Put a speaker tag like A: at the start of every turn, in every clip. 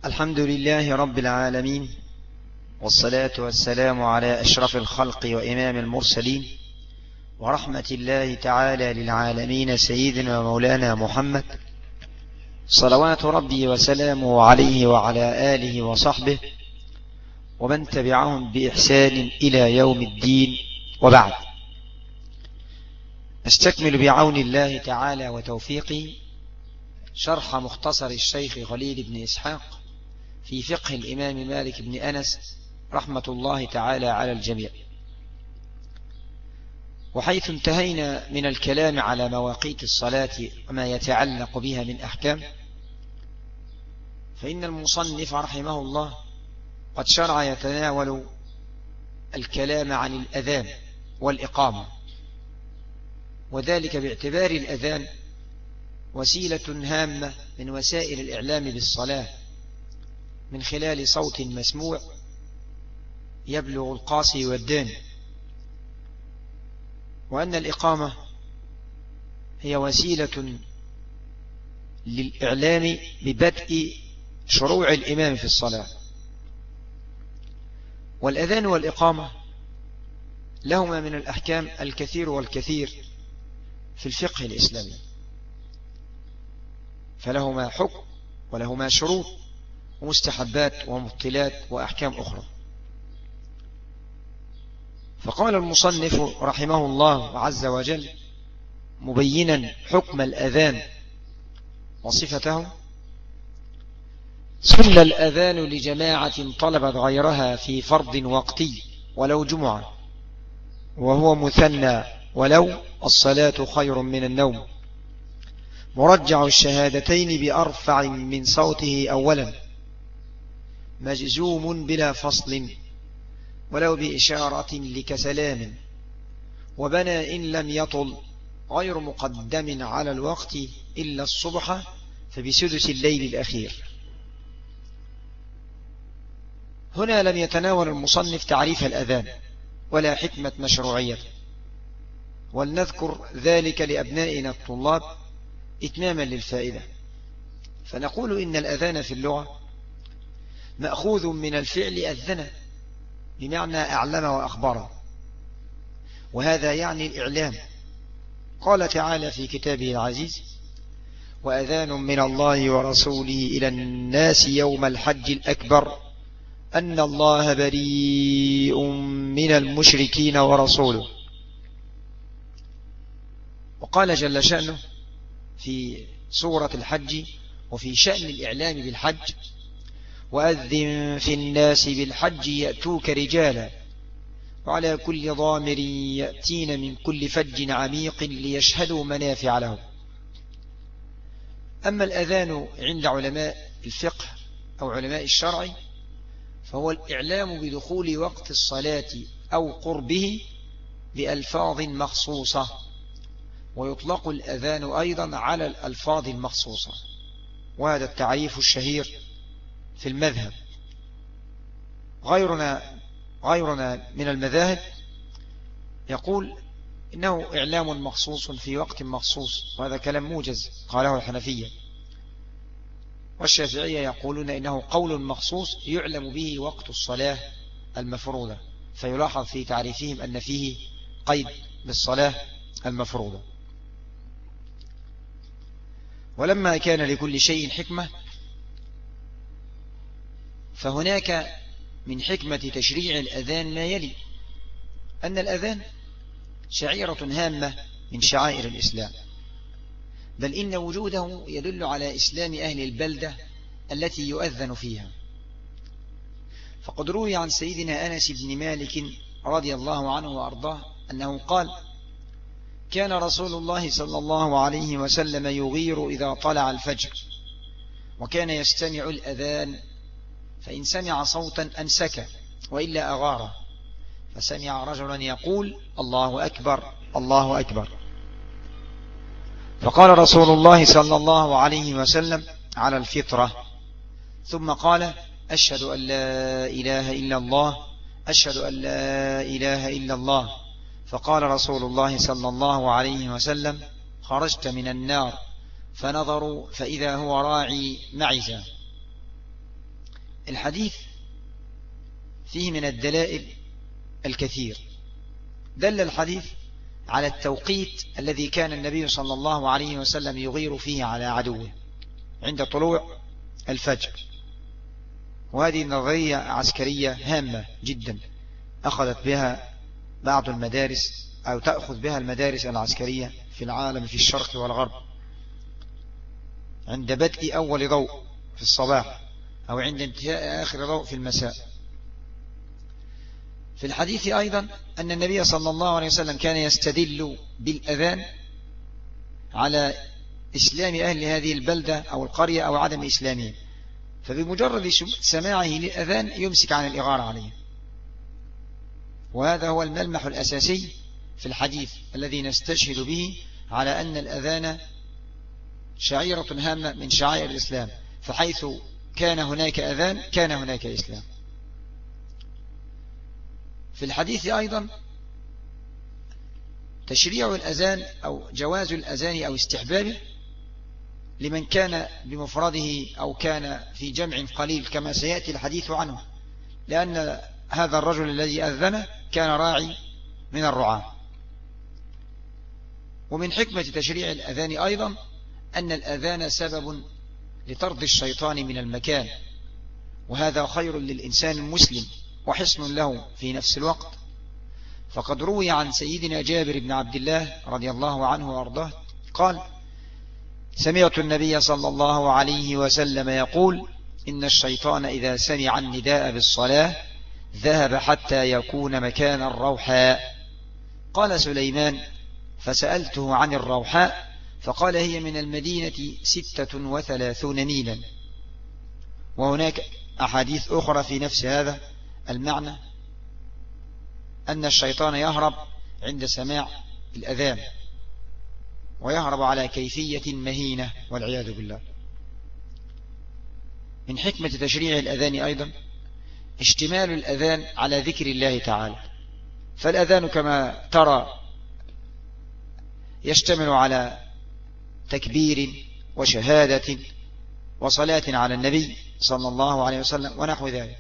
A: الحمد لله رب العالمين، والصلاة والسلام على أشرف الخلق وإمام المرسلين، ورحمة الله تعالى للعالمين سيدنا ومولانا محمد، صلوات ربي وسلامه عليه وعلى آله وصحبه ومن تبعهم بإحسان إلى يوم الدين. وبعد، نستكمل بعون الله تعالى وتوفيقه شرح مختصر الشيخ خليل بن إسحاق في فقه الإمام مالك بن أنس رحمة الله تعالى على الجميع. وحيث انتهينا من الكلام على مواقيت الصلاة وما يتعلق بها من أحكام، فإن المصنف رحمه الله قد شرع يتناول الكلام عن الأذان والإقامة، وذلك باعتبار الأذان وسيلة هامة من وسائل الإعلام بالصلاة من خلال صوت مسموع يبلغ القاصي والداني، وأن الإقامة هي وسيلة للإعلام ببدء شروع الإمام في الصلاة. والأذان والإقامة لهما من الأحكام الكثير والكثير في الفقه الإسلامي، فلهما حكم ولهما شروط ومستحبات ومبطلات وأحكام أخرى. فقال المصنف رحمه الله عز وجل مبينا حكم الأذان وصفته: سن الأذان لجماعة طلبت غيرها في فرض وقتي ولو جمعة، وهو مثنى ولو الصلاة خير من النوم، مرجع الشهادتين بأرفع من صوته أولا، مجزوم بلا فصل ولو بإشارة لكسلام، وبنى إن لم يطل غير مقدم على الوقت إلا الصبح فبسدس الليل الأخير. هنا لم يتناول المصنف تعريف الأذان ولا حكمة مشروعيته، ولنذكر ذلك لأبنائنا الطلاب إتماما للفائدة. فنقول إن الأذان في اللغة مأخوذ من الفعل أذن بمعنى أعلم وأخبر، وهذا يعني الإعلام. قال تعالى في كتابه العزيز: وأذان من الله ورسوله إلى الناس يوم الحج الأكبر أن الله بريء من المشركين ورسوله. وقال جل شأنه في سورة الحج وفي شأن الإعلام بالحج: وأذن في الناس بالحج يأتوك رجالا وعلى كل ضامر يأتين من كل فج عميق ليشهدوا منافع لهم. أما الأذان عند علماء الفقه أو علماء الشرع فهو الإعلام بدخول وقت الصلاة أو قربه بألفاظ مخصوصة، ويطلق الأذان أيضا على الألفاظ المخصوصة، وهذا التعريف الشهير في المذهب. غيرنا من المذاهب يقول إنه إعلام مخصوص في وقت مخصوص، وهذا كلام موجز قاله الحنفية. والشافعية يقولون إنه قول مخصوص يعلم به وقت الصلاة المفروضة، فيلاحظ في تعريفهم أن فيه قيد بالصلاة المفروضة. ولما كان لكل شيء حكمة، فهناك من حكمة تشريع الأذان ما يلي: أن الأذان شعيرة هامة من شعائر الإسلام، بل إن وجوده يدل على إسلام أهل البلدة التي يؤذن فيها. فقد روي عن سيدنا أنس بن مالك رضي الله عنه وأرضاه أنه قال: كان رسول الله صلى الله عليه وسلم يغير إذا طلع الفجر، وكان يستمع الأذان، فإن سمع صوتا أنسك وإلا أغاره، فسمع رجلا يقول: الله أكبر الله أكبر، فقال رسول الله صلى الله عليه وسلم: على الفطرة، ثم قال: أشهد أن لا إله إلا الله أشهد أن لا إله إلا الله، فقال رسول الله صلى الله عليه وسلم: خرجت من النار، فنظروا فإذا هو راعي معزة. الحديث فيه من الدلائل الكثير. دل الحديث على التوقيت الذي كان النبي صلى الله عليه وسلم يغير فيه على عدوه عند طلوع الفجر، وهذه نظرية عسكرية هامة جدا أخذت بها بعض المدارس أو تأخذ بها المدارس العسكرية في العالم في الشرق والغرب، عند بدء أول ضوء في الصباح أو عند انتهاء آخر ضوء في المساء. في الحديث أيضا أن النبي صلى الله عليه وسلم كان يستدل بالأذان على إسلام أهل هذه البلدة أو القرية أو عدم إسلامهم، فبمجرد سماعه للأذان يمسك عن الإغارة عليه. وهذا هو الملمح الأساسي في الحديث الذي نستشهد به على أن الأذان شعيرة هامة من شعائر الإسلام، فحيث كان هناك أذان كان هناك إسلام. في الحديث أيضا تشريع الأذان أو جواز الأذان أو استحبابه لمن كان بمفرده أو كان في جمع قليل كما سيأتي الحديث عنه، لأن هذا الرجل الذي أذن كان راعي من الرعاة. ومن حكمة تشريع الأذان أيضا أن الأذان سبب لطرد الشيطان من المكان، وهذا خير للإنسان المسلم وحسن له في نفس الوقت. فقد روي عن سيدنا جابر بن عبد الله رضي الله عنه وأرضاه قال: سمعت النبي صلى الله عليه وسلم يقول: إن الشيطان إذا سمع النداء بالصلاة ذهب حتى يكون مكان الروحاء. قال سليمان: فسألته عن الروحاء فقال: هي من المدينة 36 ميلا. وهناك أحاديث أخرى في نفس هذا المعنى أن الشيطان يهرب عند سماع الأذان، ويهرب على كيفية مهينة والعياذ بالله. من حكمة تشريع الأذان أيضا اشتمال الأذان على ذكر الله تعالى، فالأذان كما ترى يشتمل على تكبير وشهادة وصلاة على النبي صلى الله عليه وسلم ونحو ذلك.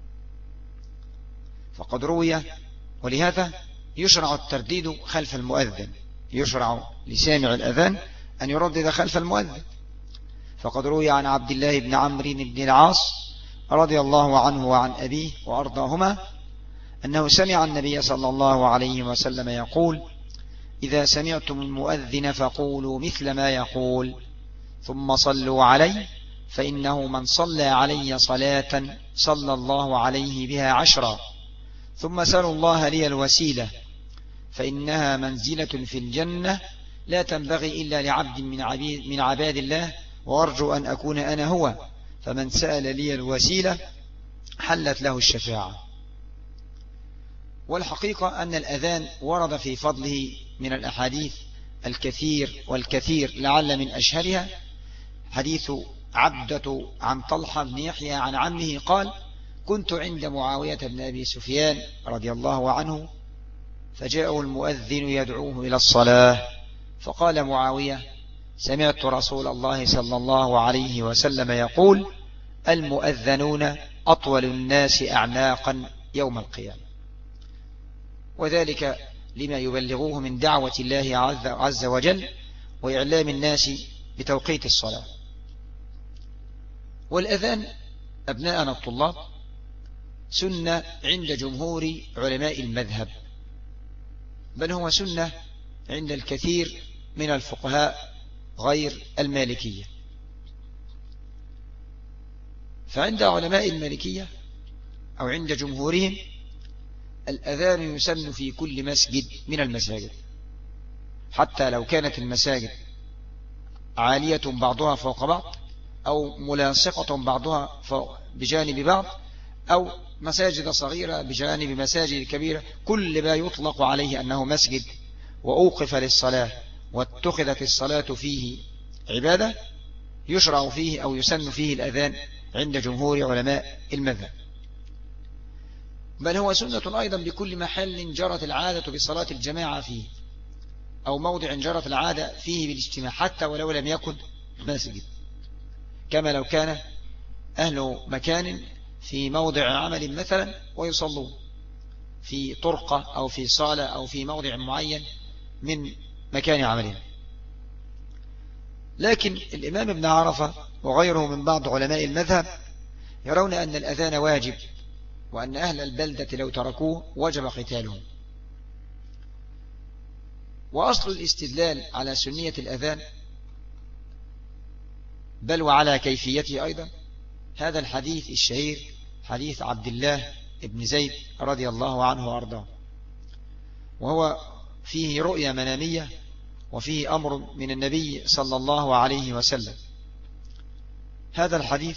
A: فقد روي، ولهذا يشرع الترديد خلف المؤذن، يشرع لسامع الأذان أن يردد خلف المؤذن. فقد روي عن عبد الله بن عمرو بن العاص رضي الله عنه وعن أبيه وأرضاهما أنه سمع النبي صلى الله عليه وسلم يقول: إذا سمعتم المؤذن فقولوا مثل ما يقول ثم صلوا علي، فإنه من صلى علي صلاة صلى الله عليه بها 10، ثم سلوا الله لي الوسيلة فإنها منزلة في الجنة لا تنبغي إلا لعبد من عباد الله، وأرجو أن أكون أنا هو، فمن سأل لي الوسيلة حلت له الشفاعة. والحقيقة أن الأذان ورد في فضله من الأحاديث الكثير والكثير، لعل من أشهرها حديث عبدة عن طلحة بن يحيى عن عمه قال: كنت عند معاوية بن أبي سفيان رضي الله عنه فجاءه المؤذن يدعوه إلى الصلاة، فقال معاوية: سمعت رسول الله صلى الله عليه وسلم يقول: المؤذنون أطول الناس أعناقا يوم القيامة. وذلك لما يبلغوه من دعوة الله عز وجل وإعلام الناس بتوقيت الصلاة. والأذان أبناءنا الطلاب سنة عند جمهور علماء المذهب، بل هو سنة عند الكثير من الفقهاء غير المالكية. فعند علماء المالكية أو عند جمهورهم الأذان يسن في كل مسجد من المساجد، حتى لو كانت المساجد عالية بعضها فوق بعض أو ملاصقة بعضها بجانب بعض، أو مساجد صغيرة بجانب مساجد كبيرة، كل ما يطلق عليه أنه مسجد وأوقف للصلاة واتخذت الصلاة فيه عبادة يشرع فيه أو يسن فيه الأذان عند جمهور علماء المذهب. بل هو سنة أيضا بكل محل جرت العادة بصلاة الجماعة فيه، أو موضع جرت العادة فيه بالاجتماع، حتى ولو لم يكن مسجد، كما لو كان أهل مكان في موضع عمل مثلا ويصلون في طرقة أو في صالة أو في موضع معين من مكان عملهم. لكن الإمام ابن عرفة وغيره من بعض علماء المذهب يرون أن الأذان واجب، وأن أهل البلدة لو تركوه وجب قتالهم. وأصل الاستدلال على سنية الأذان بل وعلى كيفيته أيضا هذا الحديث الشهير، حديث عبد الله ابن زيد رضي الله عنه وأرضاه، وهو فيه رؤيا منامية وفيه أمر من النبي صلى الله عليه وسلم. هذا الحديث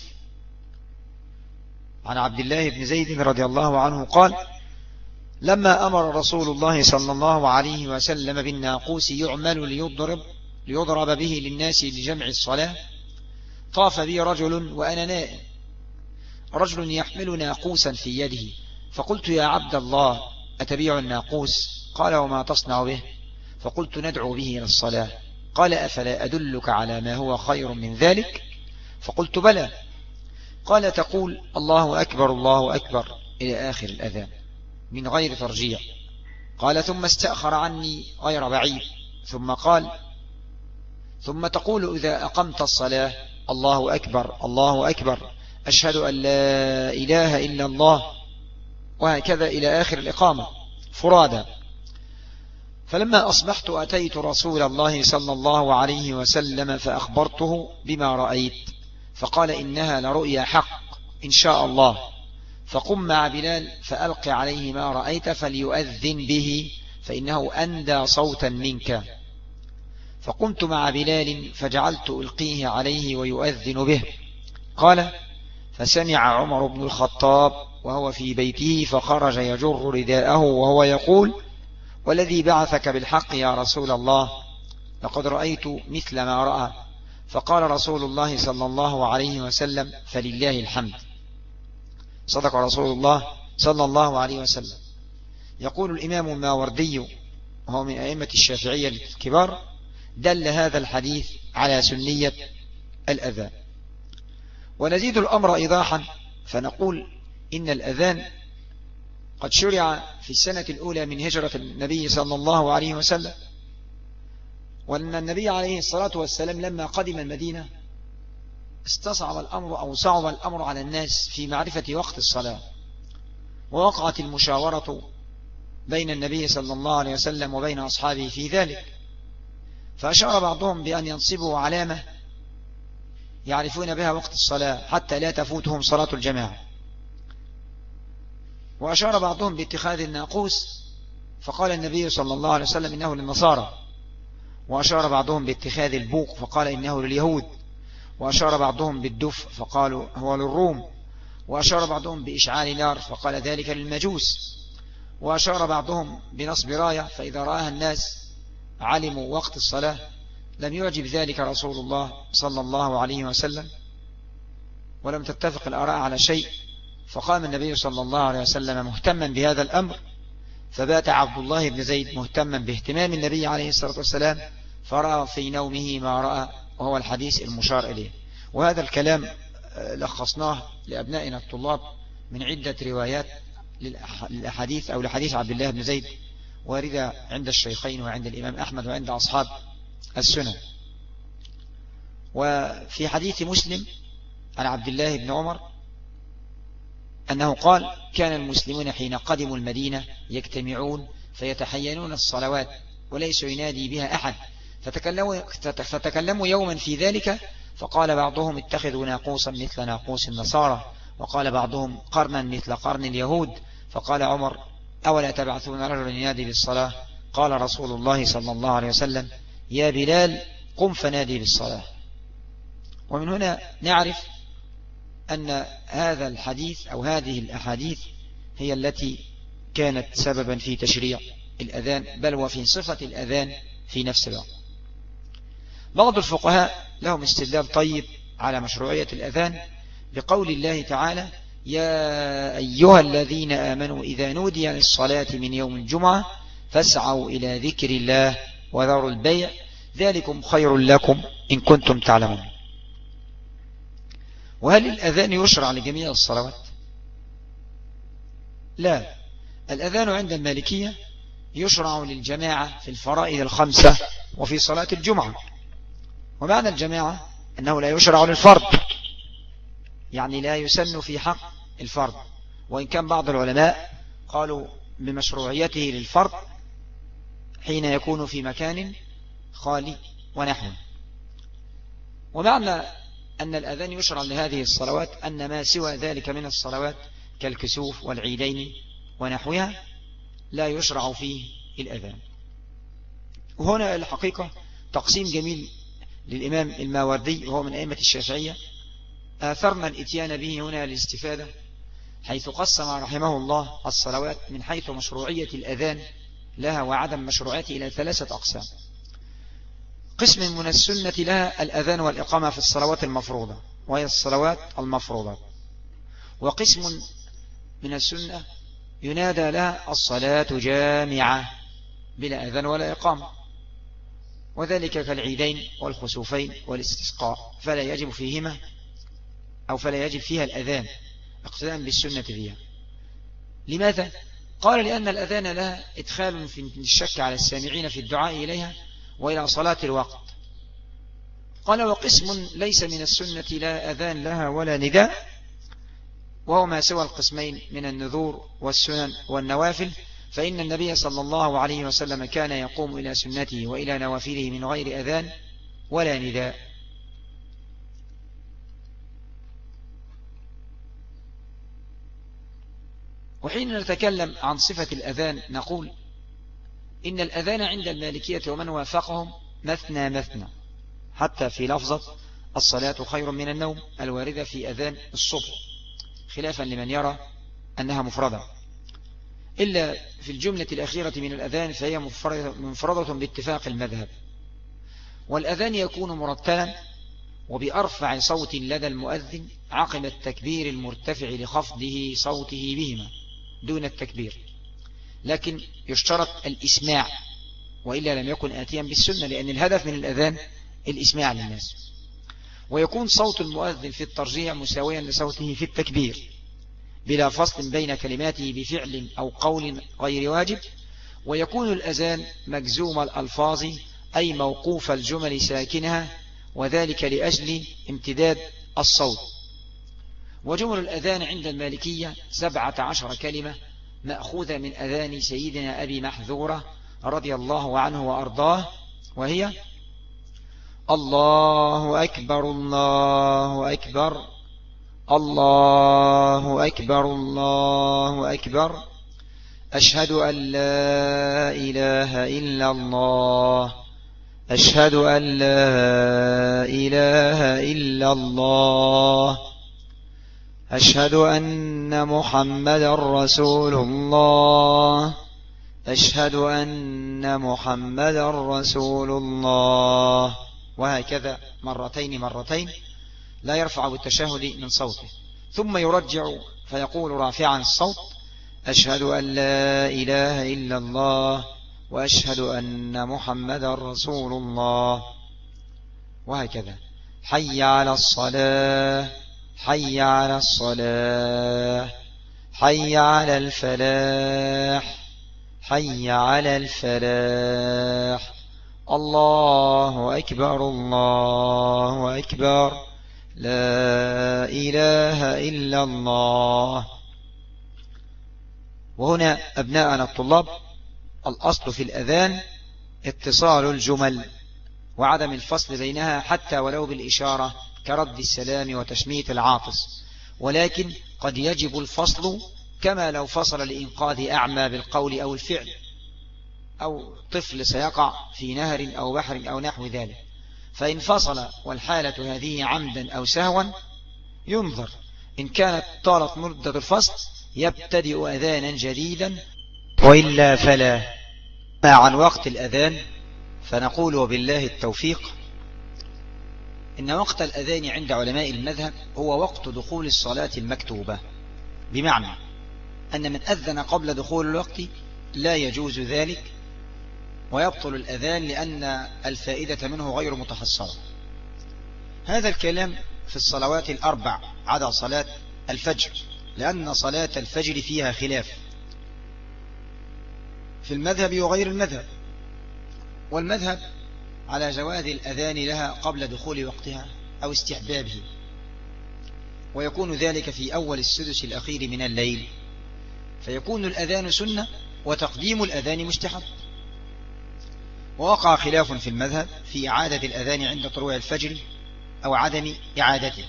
A: عن عبد الله بن زيد رضي الله عنه قال: لما أمر رسول الله صلى الله عليه وسلم بالناقوس يعمل ليضرب به للناس لجمع الصلاة، طاف بي رجل وأنا نائم، رجل يحمل ناقوسا في يده، فقلت: يا عبد الله أتبيع الناقوس؟ قال: وما تصنع به؟ فقلت: ندعو به إلى الصلاة. قال: أفلا أدلك على ما هو خير من ذلك؟ فقلت: بلى. قال: تقول الله أكبر الله أكبر إلى آخر الأذان من غير ترجيع. قال: ثم استأخر عني غير بعيد، ثم قال: ثم تقول إذا أقمت الصلاة: الله أكبر الله أكبر أشهد أن لا إله إلا الله، وهكذا إلى آخر الإقامة فرادا. فلما أصبحت أتيت رسول الله صلى الله عليه وسلم فأخبرته بما رأيت، فقال: إنها لرؤيا حق إن شاء الله، فقم مع بلال فألق عليه ما رأيت فليؤذن به فإنه أندى صوتا منك. فقمت مع بلال فجعلت ألقيه عليه ويؤذن به. قال: فسمع عمر بن الخطاب وهو في بيته فخرج يجر رداءه وهو يقول: والذي بعثك بالحق يا رسول الله لقد رأيت مثل ما رأى. فقال رسول الله صلى الله عليه وسلم: فلله الحمد. صدق رسول الله صلى الله عليه وسلم. يقول الإمام الماوردي وهو من أئمة الشافعية الكبار: دل هذا الحديث على سنية الأذان. ونزيد الأمر إيضاحا فنقول إن الأذان قد شرع في السنة الأولى من هجرة النبي صلى الله عليه وسلم، وأن النبي عليه الصلاة والسلام لما قدم المدينة استصعب الأمر أو صعب الأمر على الناس في معرفة وقت الصلاة، ووقعت المشاورة بين النبي صلى الله عليه وسلم وبين أصحابه في ذلك، فأشار بعضهم بأن ينصبوا علامة يعرفون بها وقت الصلاة حتى لا تفوتهم صلاة الجماعة، وأشار بعضهم باتخاذ الناقوس فقال النبي صلى الله عليه وسلم إنه للنصارى، وأشار بعضهم باتخاذ البوق فقال إنه لليهود، وأشار بعضهم بالدف فقالوا هو للروم، وأشار بعضهم بإشعال نار فقال ذلك للمجوس، وأشار بعضهم بنصب راية فإذا رآها الناس علموا وقت الصلاة. لم يعجب ذلك رسول الله صلى الله عليه وسلم، ولم تتفق الآراء على شيء، فقام النبي صلى الله عليه وسلم مهتما بهذا الأمر، فبات عبد الله بن زيد مهتما باهتمام النبي عليه الصلاة والسلام، فرأى في نومه ما رأى، وهو الحديث المشار إليه. وهذا الكلام لخصناه لأبنائنا الطلاب من عدة روايات للأحاديث أو لحديث عبد الله بن زيد واردة عند الشيخين وعند الإمام أحمد وعند أصحاب السنن. وفي حديث مسلم عن عبد الله بن عمر أنه قال: كان المسلمون حين قدموا المدينة يجتمعون فيتحينون الصلوات وليس ينادي بها أحد، فتكلموا يوما في ذلك، فقال بعضهم: اتخذوا ناقوسا مثل ناقوس النصارى، وقال بعضهم: قرنا مثل قرن اليهود. فقال عمر: أولا تبعثون رجلا ينادي بالصلاة؟ قال رسول الله صلى الله عليه وسلم: يا بلال قم فنادي بالصلاة. ومن هنا نعرف أن هذا الحديث أو هذه الأحاديث هي التي كانت سببا في تشريع الأذان، بل وفي صفة الأذان في نفس الوقت. بعض الفقهاء لهم استدلال طيب على مشروعية الأذان بقول الله تعالى: يا أيها الذين آمنوا إذا نودي للصلاة من يوم الجمعة فاسعوا إلى ذكر الله وذروا البيع ذلكم خير لكم إن كنتم تعلمون. وهل الأذان يشرع لجميع الصلوات؟ لا، الأذان عند المالكية يشرع للجماعة في الفرائض الخمسة وفي صلاة الجمعة. ومعنى الجماعة أنه لا يشرع للفرد، يعني لا يسن في حق الفرد، وإن كان بعض العلماء قالوا بمشروعيته للفرد حين يكون في مكان خالي ونحوه. ومعنى أن الأذان يشرع لهذه الصلوات أن ما سوى ذلك من الصلوات كالكسوف والعيدين ونحوها لا يشرع فيه الأذان. وهنا الحقيقة تقسيم جميل للإمام الماوردي وهو من أئمة الشافعية، آثرنا الإتيان به هنا للاستفادة، حيث قسم رحمه الله الصلوات من حيث مشروعية الأذان لها وعدم مشروعيته إلى 3 أقسام. قسم من السنة لها الأذان والإقامة في الصلوات المفروضة وهي الصلوات المفروضة، وقسم من السنة ينادى لها الصلاة جامعة بلا أذان ولا إقامة، وذلك كالعيدين والخسوفين والاستسقاء، فلا يجب فيهما أو فلا يجب فيها الأذان اقتداء بالسنة فيها. لماذا؟ قال لأن الأذان لها إدخال في الشك على السامعين في الدعاء إليها وإلى صلاة الوقت. قال وقسم ليس من السنة لا أذان لها ولا نداء، وهو ما سوى القسمين من النذور والسنن والنوافل، فإن النبي صلى الله عليه وسلم كان يقوم إلى سنته وإلى نوافله من غير أذان ولا نداء. وحين نتكلم عن صفة الأذان نقول إن الأذان عند المالكية ومن وافقهم مثنى مثنى، حتى في لفظة الصلاة خير من النوم الواردة في أذان الصبح، خلافا لمن يرى أنها مفردة، إلا في الجملة الأخيرة من الأذان فهي منفردة باتفاق المذهب. والأذان يكون مرتلا وبأرفع صوت لدى المؤذن عقب التكبير المرتفع لخفضه صوته بهما دون التكبير، لكن يشترط الإسماع، وإلا لم يكن آتيا بالسنة، لأن الهدف من الأذان الإسماع للناس. ويكون صوت المؤذن في الترجيع مساويا لصوته في التكبير بلا فصل بين كلماته بفعل أو قول غير واجب. ويكون الأذان مجزوم الألفاظ أي موقوف الجمل ساكنها، وذلك لأجل امتداد الصوت. وجمل الأذان عند المالكية 17 كلمة مأخوذة من أذان سيدنا أبي محذورة رضي الله عنه وأرضاه، وهي الله أكبر الله أكبر الله أكبر الله أكبر أشهد أن لا إله إلا الله أشهد أن لا إله إلا الله أشهد أن محمدا رسول الله أشهد أن محمدا رسول الله، وهكذا مرتين لا يرفع بالتشهد من صوته، ثم يرجع فيقول رافعا الصوت أشهد أن لا إله إلا الله وأشهد أن محمدا رسول الله، وهكذا. حي على الصلاة حي على الصلاة حي على الفلاح حي على الفلاح الله أكبر الله أكبر لا إله إلا الله. وهنا أبناءنا الطلاب الأصل في الأذان اتصال الجمل وعدم الفصل بينها حتى ولو بالإشارة كرد السلام وتشميت العاطس، ولكن قد يجب الفصل كما لو فصل لإنقاذ أعمى بالقول أو الفعل، أو طفل سيقع في نهر أو بحر أو نحو ذلك، فإن فصل والحالة هذه عمدا أو سهوا ينظر، إن كانت طالت مدة الفصل يبتدئ أذانا جديدا، وإلا فلا. عن وقت الأذان فنقول وبالله التوفيق إن وقت الأذان عند علماء المذهب هو وقت دخول الصلاة المكتوبة، بمعنى أن من أذن قبل دخول الوقت لا يجوز ذلك ويبطل الأذان لأن الفائدة منه غير متحصلة. هذا الكلام في الصلوات الأربع عدا صلاة الفجر، لأن صلاة الفجر فيها خلاف في المذهب وغير المذهب، والمذهب على جواز الأذان لها قبل دخول وقتها أو استحبابه، ويكون ذلك في أول السدس الأخير من الليل، فيكون الأذان سنة وتقديم الأذان مستحب. ووقع خلاف في المذهب في إعادة الأذان عند طلوع الفجر أو عدم إعادته.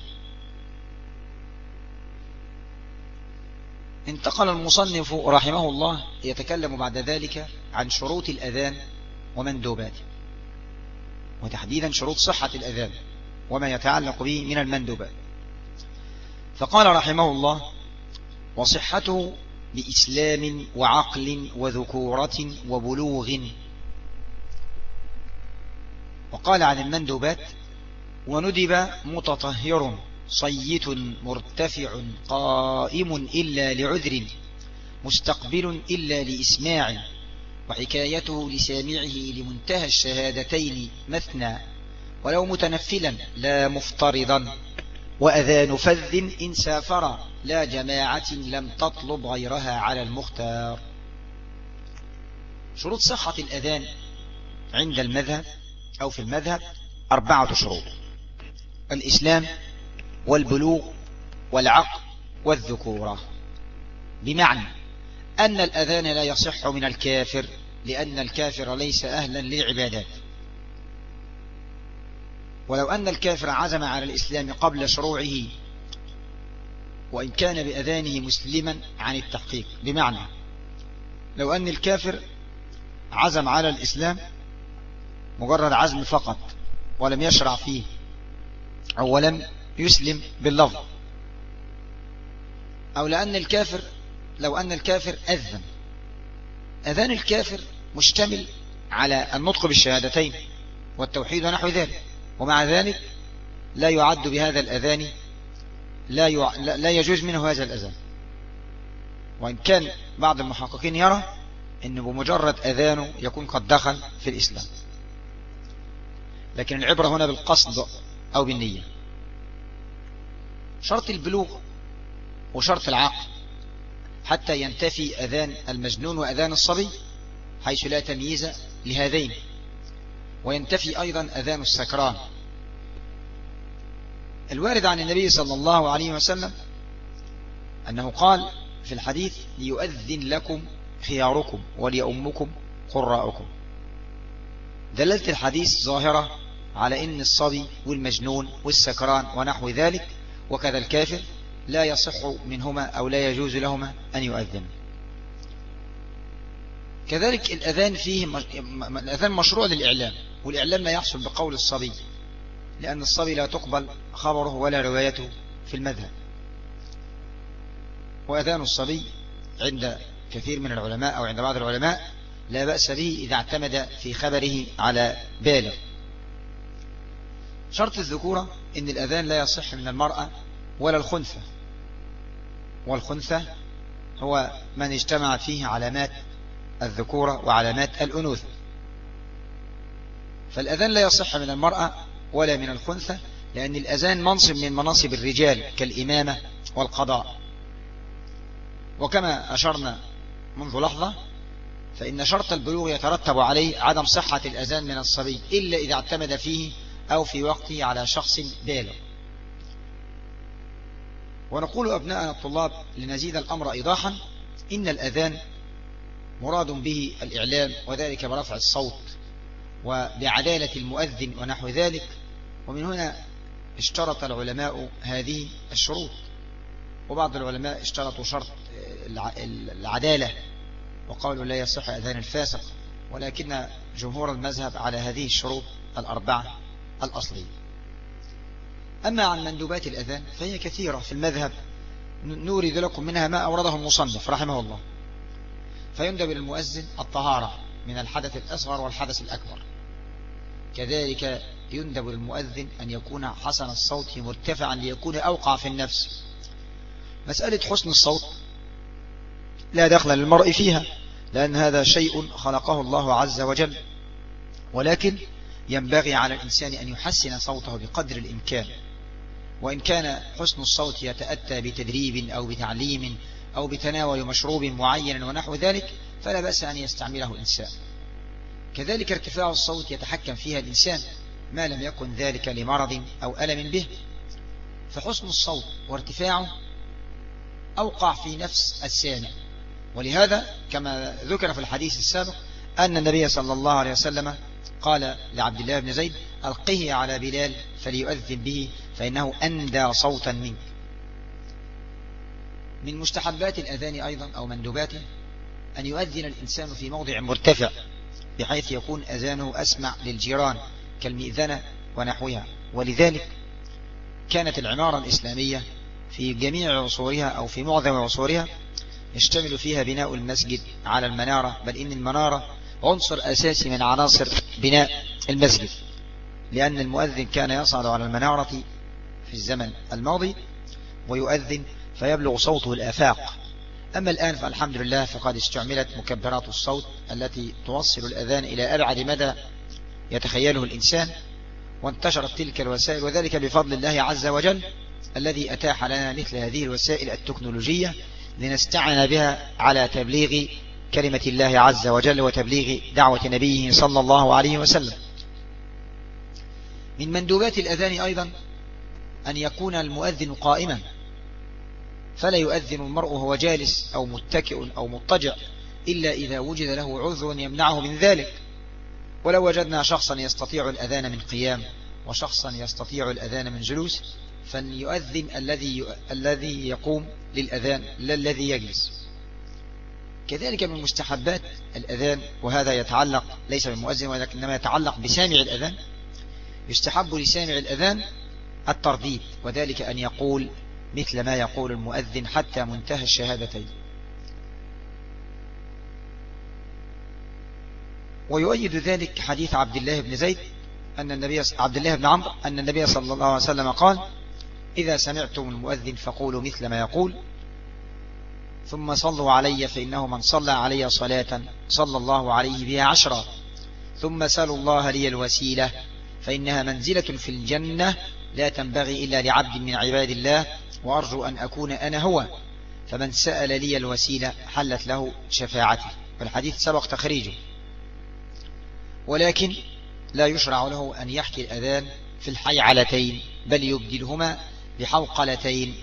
A: انتقل المصنف رحمه الله يتكلم بعد ذلك عن شروط الأذان ومندوباته، وتحديدا شروط صحة الأذان وما يتعلق به من المندوبات. فقال رحمه الله: وصحته بإسلام وعقل وذكورة وبلوغ. وقال عن المندوبات: وندب متطهر صيت مرتفع قائم إلا لعذر مستقبل إلا لإسماع، وحكايته لسامعه لمنتهى الشهادتين مثنى ولو متنفلا لا مفترضا، وأذان فذ إن سافر لا جماعة لم تطلب غيرها على المختار. شروط صحة الأذان عند المذهب أو في المذهب 4 شروط: الإسلام والبلوغ والعقل والذكورة، بمعنى أن الأذان لا يصح من الكافر، لأن الكافر ليس أهلا للعبادات. ولو أن الكافر عزم على الإسلام قبل شروعه وإن كان بأذانه مسلما عن التحقيق، بمعنى لو أن الكافر عزم على الإسلام مجرد عزم فقط ولم يشرع فيه أو لم يسلم باللفظ، أو لو أن الكافر أذن، أذان الكافر مشتمل على النطق بالشهادتين والتوحيد ونحو ذلك، ومع ذلك لا يعد بهذا الأذان، لا يجوز منه هذا الأذان، وإن كان بعض المحققين يرى أنه بمجرد أذانه يكون قد دخل في الإسلام. لكن العبرة هنا بالقصد أو بالنية. شرط البلوغ وشرط العقل حتى ينتفي أذان المجنون وأذان الصبي، حيث لا تمييز لهذين، وينتفي أيضا أذان السكران. الوارد عن النبي صلى الله عليه وسلم أنه قال في الحديث: ليؤذن لكم خياركم وليؤمكم قراءكم. دلالة الحديث ظاهرة على أن الصبي والمجنون والسكران ونحو ذلك وكذا الكافر لا يصح منهما أو لا يجوز لهما أن يؤذن. كذلك الأذان الأذان مشروع للإعلام، والإعلام لا يحصل بقول الصبي، لأن الصبي لا تقبل خبره ولا روايته في المذهب. وأذان الصبي عند كثير من العلماء أو عند بعض العلماء لا بأس به إذا اعتمد في خبره على بالغ. شرط الذكورة إن الأذان لا يصح من المرأة ولا الخنثى، والخنثى هو من اجتمع فيه علامات الذكورة وعلامات الأنوثة. فالأذان لا يصح من المرأة ولا من الخنثى، لأن الأذان منصب من مناصب الرجال كالإمامة والقضاء. وكما أشرنا منذ لحظة، فإن شرط البلوغ يترتب عليه عدم صحة الأذان من الصبي إلا إذا اعتمد فيه أو في وقته على شخص بالغ. ونقول أبناءنا الطلاب لنزيد الأمر إيضاحا: إن الأذان مراد به الإعلام، وذلك برفع الصوت وبعدالة المؤذن ونحو ذلك. ومن هنا اشترط العلماء هذه الشروط، وبعض العلماء اشترطوا شرط العدالة وقالوا لا يصح أذان الفاسق، ولكن جمهور المذهب على هذه الشروط 4 الأصلية. أما عن مندوبات الأذان فهي كثيرة في المذهب، نورد لكم منها ما أورده المصنف رحمه الله. فيندب للمؤذن الطهارة من الحدث الأصغر والحدث الأكبر. كذلك يندب للمؤذن أن يكون حسن الصوت مرتفعا ليكون أوقع في النفس. مسألة حسن الصوت لا دخل للمرء فيها، لأن هذا شيء خلقه الله عز وجل، ولكن ينبغي على الإنسان أن يحسن صوته بقدر الإمكان. وإن كان حسن الصوت يتأتى بتدريب أو بتعليم أو بتناول مشروب معين ونحو ذلك فلا بأس أن يستعمله الإنسان. كذلك ارتفاع الصوت يتحكم فيها الإنسان ما لم يكن ذلك لمرض أو ألم به، فحسن الصوت وارتفاعه أوقع في نفس السامع. ولهذا كما ذكر في الحديث السابق أن النبي صلى الله عليه وسلم قال لعبد الله بن زيد: ألقه على بلال فليؤذن به فإنه أندى صوتا منك. من مستحبات الأذان أيضا أو مندوباته أن يؤذن الإنسان في موضع مرتفع بحيث يكون أذانه أسمع للجيران كالمئذنة ونحوها. ولذلك كانت العمارة الإسلامية في جميع عصورها أو في معظم عصورها يشتمل فيها بناء المسجد على المنارة، بل إن المنارة عنصر أساسي من عناصر بناء المسجد، لأن المؤذن كان يصعد على المنارة في الزمن الماضي ويؤذن فيبلغ صوته الآفاق. أما الآن فالحمد لله فقد استعملت مكبرات الصوت التي توصل الأذان إلى أبعد مدى يتخيله الإنسان، وانتشرت تلك الوسائل، وذلك بفضل الله عز وجل الذي أتاح لنا مثل هذه الوسائل التكنولوجية لنستعن بها على تبليغ كلمة الله عز وجل وتبليغ دعوة نبيه صلى الله عليه وسلم. من مندوبات الأذان أيضا أن يكون المؤذن قائما، فلا يؤذن المرء وهو جالس أو متكئ أو مضطجع إلا إذا وجد له عذر يمنعه من ذلك. ولو وجدنا شخصا يستطيع الأذان من قيام وشخصا يستطيع الأذان من جلوس فليؤذن الذي يقوم للأذان لا الذي يجلس. كذلك من مستحبات الأذان، وهذا يتعلق ليس بالمؤذن ولكنما يتعلق بسامع الأذان، يستحب لسامع الأذان الترديد، وذلك أن يقول مثل ما يقول المؤذن حتى منتهى الشهادتين. ويؤيد ذلك حديث عبد الله بن زيد عبد الله بن عمرو أن النبي صلى الله عليه وسلم قال: إذا سمعتم المؤذن فقولوا مثل ما يقول، ثم صلوا علي فإنه من صلى علي صلاة صلى الله عليه بها 10، ثم سألوا الله لي الوسيلة فإنها منزلة في الجنة لا تنبغي إلا لعبد من عباد الله، وأرجو أن أكون أنا هو، فمن سأل لي الوسيلة حلت له شفاعتي. والحديث سبق تخريجه. ولكن لا يشرع له أن يحكي الأذان في الحيعلتين، بل يبدلهما بحوقلتين.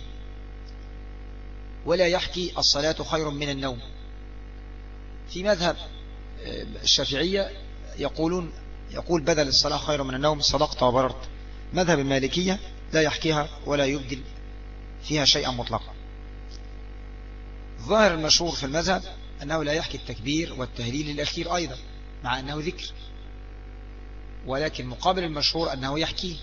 A: ولا يحكي الصلاة خير من النوم. في مذهب الشافعية يقول بدل الصلاة خير من النوم صدقت وبررت. مذهب المالكية لا يحكيها ولا يبدل فيها شيئا مطلقا. ظاهر المشهور في المذهب أنه لا يحكي التكبير والتهليل الأخير أيضا مع أنه ذكر، ولكن مقابل المشهور أنه يحكيه.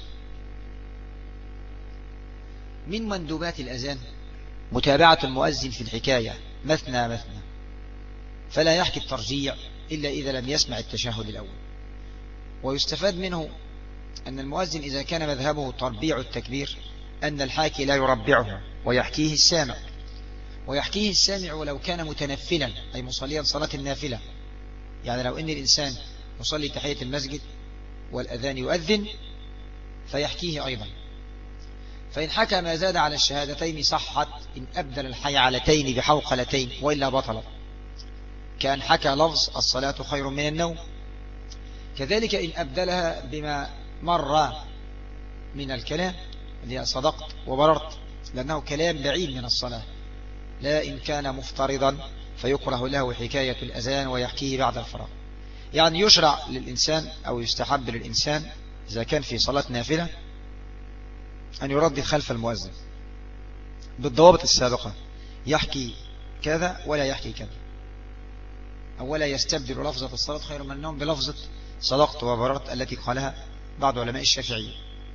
A: من مندوبات الأذان متابعة المؤذن في الحكاية مثنى مثنى، فلا يحكي الترجيع إلا إذا لم يسمع التشهد الأول. ويستفاد منه أن المؤذن إذا كان مذهبه تربيع التكبير أن الحاكي لا يربعه ويحكيه السامع، ويحكيه السامع ولو كان متنفلا أي مصليا صلاة النافلة. يعني لو أن الإنسان يصلي تحية المسجد والأذان يؤذن فيحكيه أيضا، فإن حكى ما زاد على الشهادتين صحت إن أبدل الحيعلتين بحوقلتين، وإلا بطل، كان حكى لفظ الصلاة خير من النوم. كذلك إن أبدلها بما مر من الكلام اللي صدقت وبررت، لأنه كلام بعيد من الصلاة، لا إن كان مفترضا فيكره له حكاية الأذان ويحكيه بعد الفراغ. يعني يشرع للإنسان أو يستحب للإنسان إذا كان في صلاة نافلة أن يردد خلف المؤذن بالضوابط السابقة، يحكي كذا ولا يحكي كذا، أو ولا يستبدل لفظة الصلاة خير من النوم بلفظة صدقت وبررت التي قالها بعض علماء الشافعية.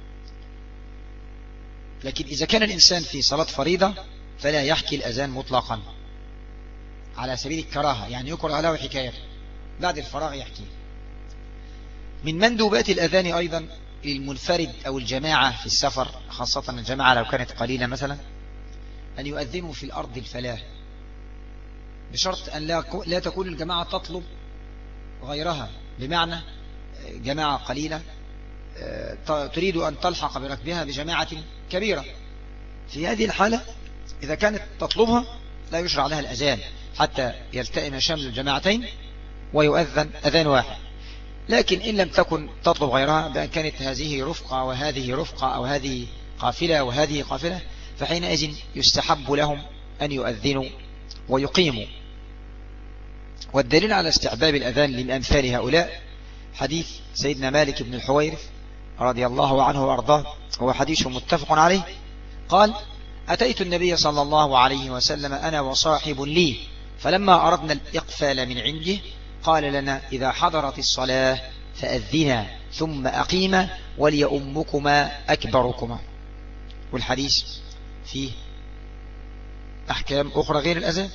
A: لكن إذا كان الإنسان في صلاة فريضة فلا يحكي الأذان مطلقا على سبيل الكراهة، يعني يكره له حكايته، بعد الفراغ يحكي. من مندوبات الأذان أيضا للمنفرد أو الجماعة في السفر، خاصة الجماعة لو كانت قليلة مثلا، أن يؤذنوا في الأرض الفلاة، بشرط أن لا تكون الجماعة تطلب غيرها، بمعنى جماعة قليلة تريد أن تلحق بركبها بجماعة كبيرة. في هذه الحالة إذا كانت تطلبها لا يشرع لها الأذان حتى يلتئم شمل الجماعتين ويؤذن أذان واحد. لكن إن لم تكن تطلب غيرها، بأن كانت هذه رفقة وهذه رفقة أو هذه قافلة وهذه قافلة، فحينئذ يستحب لهم أن يؤذنوا ويقيموا. والدليل على استحباب الأذان لأمثال هؤلاء حديث سيدنا مالك بن الحويرث رضي الله عنه وأرضاه، هو حديث متفق عليه، قال: أتيت النبي صلى الله عليه وسلم أنا وصاحب لي، فلما أردنا الإقفال من عنده قال لنا: إذا حضرت الصلاة فأذنا ثم أقيما وليؤمكما أكبركما. والحديث فيه أحكام أخرى غير الأذان،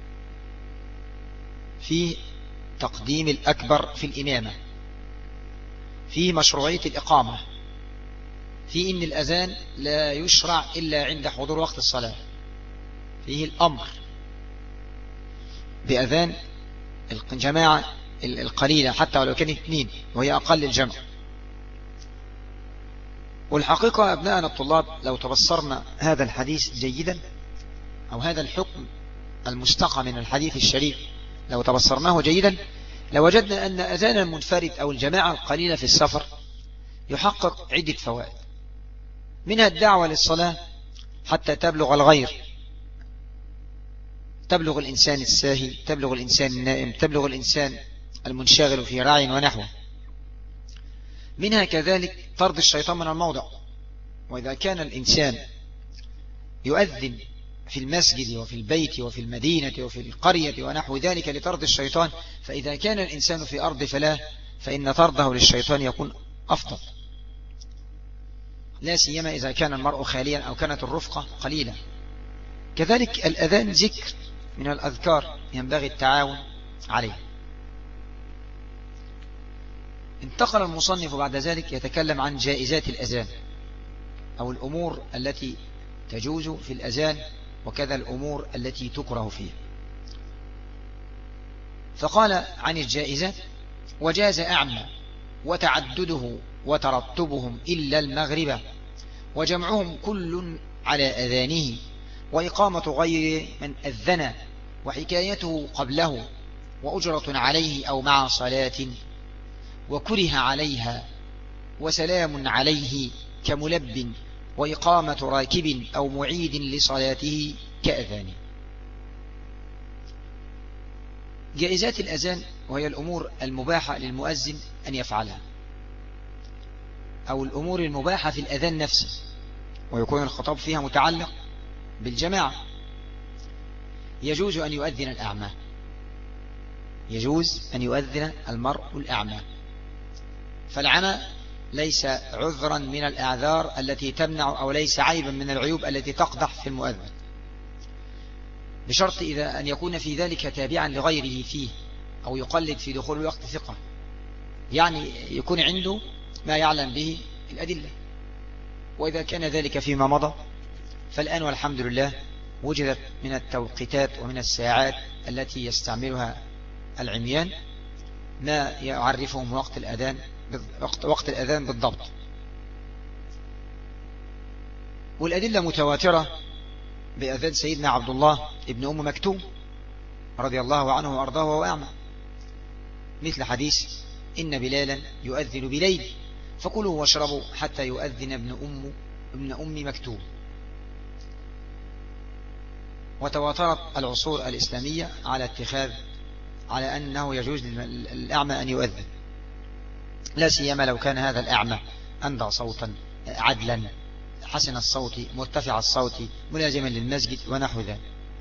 A: فيه تقديم الأكبر في الإمامة، فيه مشروعية الإقامة، فيه إن الأذان لا يشرع إلا عند حضور وقت الصلاة، فيه الأمر بأذان الجماعة القليلة حتى ولو كانت 2 وهي أقل الجمع. والحقيقة أبناءنا الطلاب لو تبصرنا هذا الحديث جيدا أو هذا الحكم المستقى من الحديث الشريف لو تبصرناه جيدا لوجدنا أن أذان المنفرد أو الجماعة القليلة في السفر يحقق عدة فوائد، منها الدعوة للصلاة حتى تبلغ الغير، تبلغ الإنسان الساهي، تبلغ الإنسان النائم، تبلغ الإنسان المنشغل في راعي ونحوه. منها كذلك طرد الشيطان من الموضع، وإذا كان الإنسان يؤذن في المسجد وفي البيت وفي المدينة وفي القرية ونحو ذلك لطرد الشيطان، فإذا كان الإنسان في أرض فلاه فإن طرده للشيطان يكون أفضل، لا سيما إذا كان المرء خاليا أو كانت الرفقة قليلة. كذلك الأذان ذكر من الأذكار ينبغي التعاون عليه. انتقل المصنف بعد ذلك يتكلم عن جائزات الأذان أو الأمور التي تجوز في الأذان وكذا الأمور التي تكره فيه. فقال عن الجائزات: وجاز أعمى وتعدده وترتبهم إلا المغرب وجمعهم كل على أذانه وإقامة غير من أذن وحكايته قبله وأجرة عليه أو مع صلاة وكره عليها وسلام عليه كملب وإقامة راكب أو معيد لصلاته كأذانه. جائزات الأذان وهي الأمور المباحة للمؤذن أن يفعلها أو الأمور المباحة في الأذان نفسه، ويكون الخطاب فيها متعلق بالجماعة. يجوز أن يؤذن الأعمى، يجوز أن يؤذن المرء الأعمى، فالعمى ليس عذرا من الأعذار التي تمنع أو ليس عيبا من العيوب التي تقدح في المؤذن، بشرط إذا أن يكون في ذلك تابعا لغيره فيه أو يقلد في دخول الوقت ثقة، يعني يكون عنده ما يعلم به الأدلة. وإذا كان ذلك فيما مضى فالآن والحمد لله وجدت من التوقيتات ومن الساعات التي يستعملها العميان ما يعرفهم وقت الأذان بالضبط. والأدلة متواترة بأذان سيدنا عبد الله ابن أم مكتوم رضي الله عنه وأرضاه وهو أعمى، مثل حديث: إن بلالا يؤذن بليل فكلوا واشربوا حتى يؤذن ابن أم مكتوم. وتواترت العصور الإسلامية على أنه يجوز للأعمى أن يؤذن، لا سيما لو كان هذا الأعمى أندى صوتا عدلا حسن الصوت مرتفع الصوت ملازما للمسجد ونحو ذلك.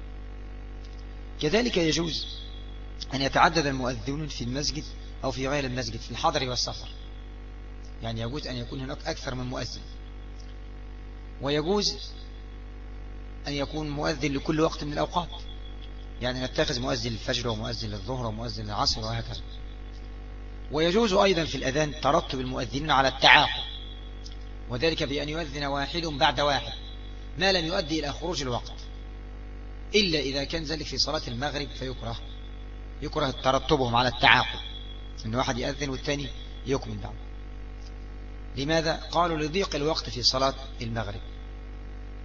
A: كذلك يجوز أن يتعدد المؤذنون في المسجد أو في غير المسجد في الحضر والسفر، يعني يجوز أن يكون هناك أكثر من مؤذن، ويجوز أن يكون مؤذن لكل وقت من الأوقات، يعني نتخذ مؤذن للفجر ومؤذن للظهر ومؤذن للعصر وهكذا. ويجوز أيضا في الأذان ترتب المؤذنين على التعاقب، وذلك بأن يؤذن واحد بعد واحد ما لم يؤدي إلى خروج الوقت، إلا إذا كان ذلك في صلاة المغرب يكره ترتبهم على التعاقب، أن واحد يؤذن والثاني يكمل بعد. لماذا؟ قالوا لضيق الوقت في صلاة المغرب،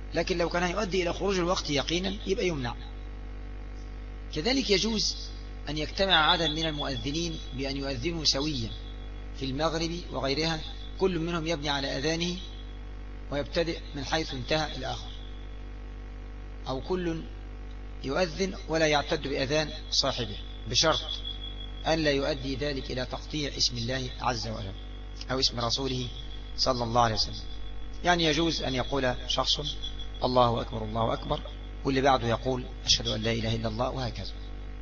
A: لكن لو كان يؤدي إلى خروج الوقت يقينا يبقى يمنع. كذلك يجوز أن يجتمع عدد من المؤذنين بأن يؤذنوا سويا في المغرب وغيرها، كل منهم يبني على أذانه ويبتدئ من حيث انتهى الآخر، أو كل يؤذن ولا يعتد بأذان صاحبه، بشرط أن لا يؤدي ذلك إلى تقطيع اسم الله عز وجل أو اسم رسوله صلى الله عليه وسلم. يعني يجوز أن يقول شخص الله أكبر الله أكبر، واللي بعده يقول أشهد أن لا إله إلا الله، وهكذا.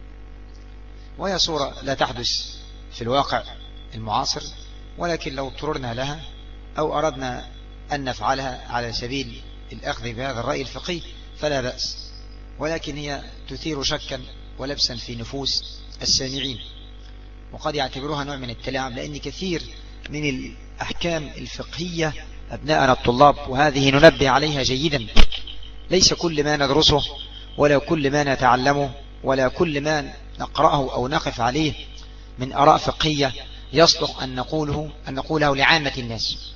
A: وهي صورة لا تحدث في الواقع المعاصر، ولكن لو اضطررنا لها أو أردنا أن نفعلها على سبيل الأخذ بهذا الرأي الفقهي فلا بأس، ولكن هي تثير شكا ولبسا في نفوس السامعين، وقد يعتبروها نوع من التلاعب، لأن كثير من الأحكام الفقهية أبناءنا الطلاب، وهذه ننبه عليها جيدا، ليس كل ما ندرسه ولا كل ما نتعلمه ولا كل ما نقرأه أو نقف عليه من آراء فقهية يصلح أن نقوله لعامة الناس.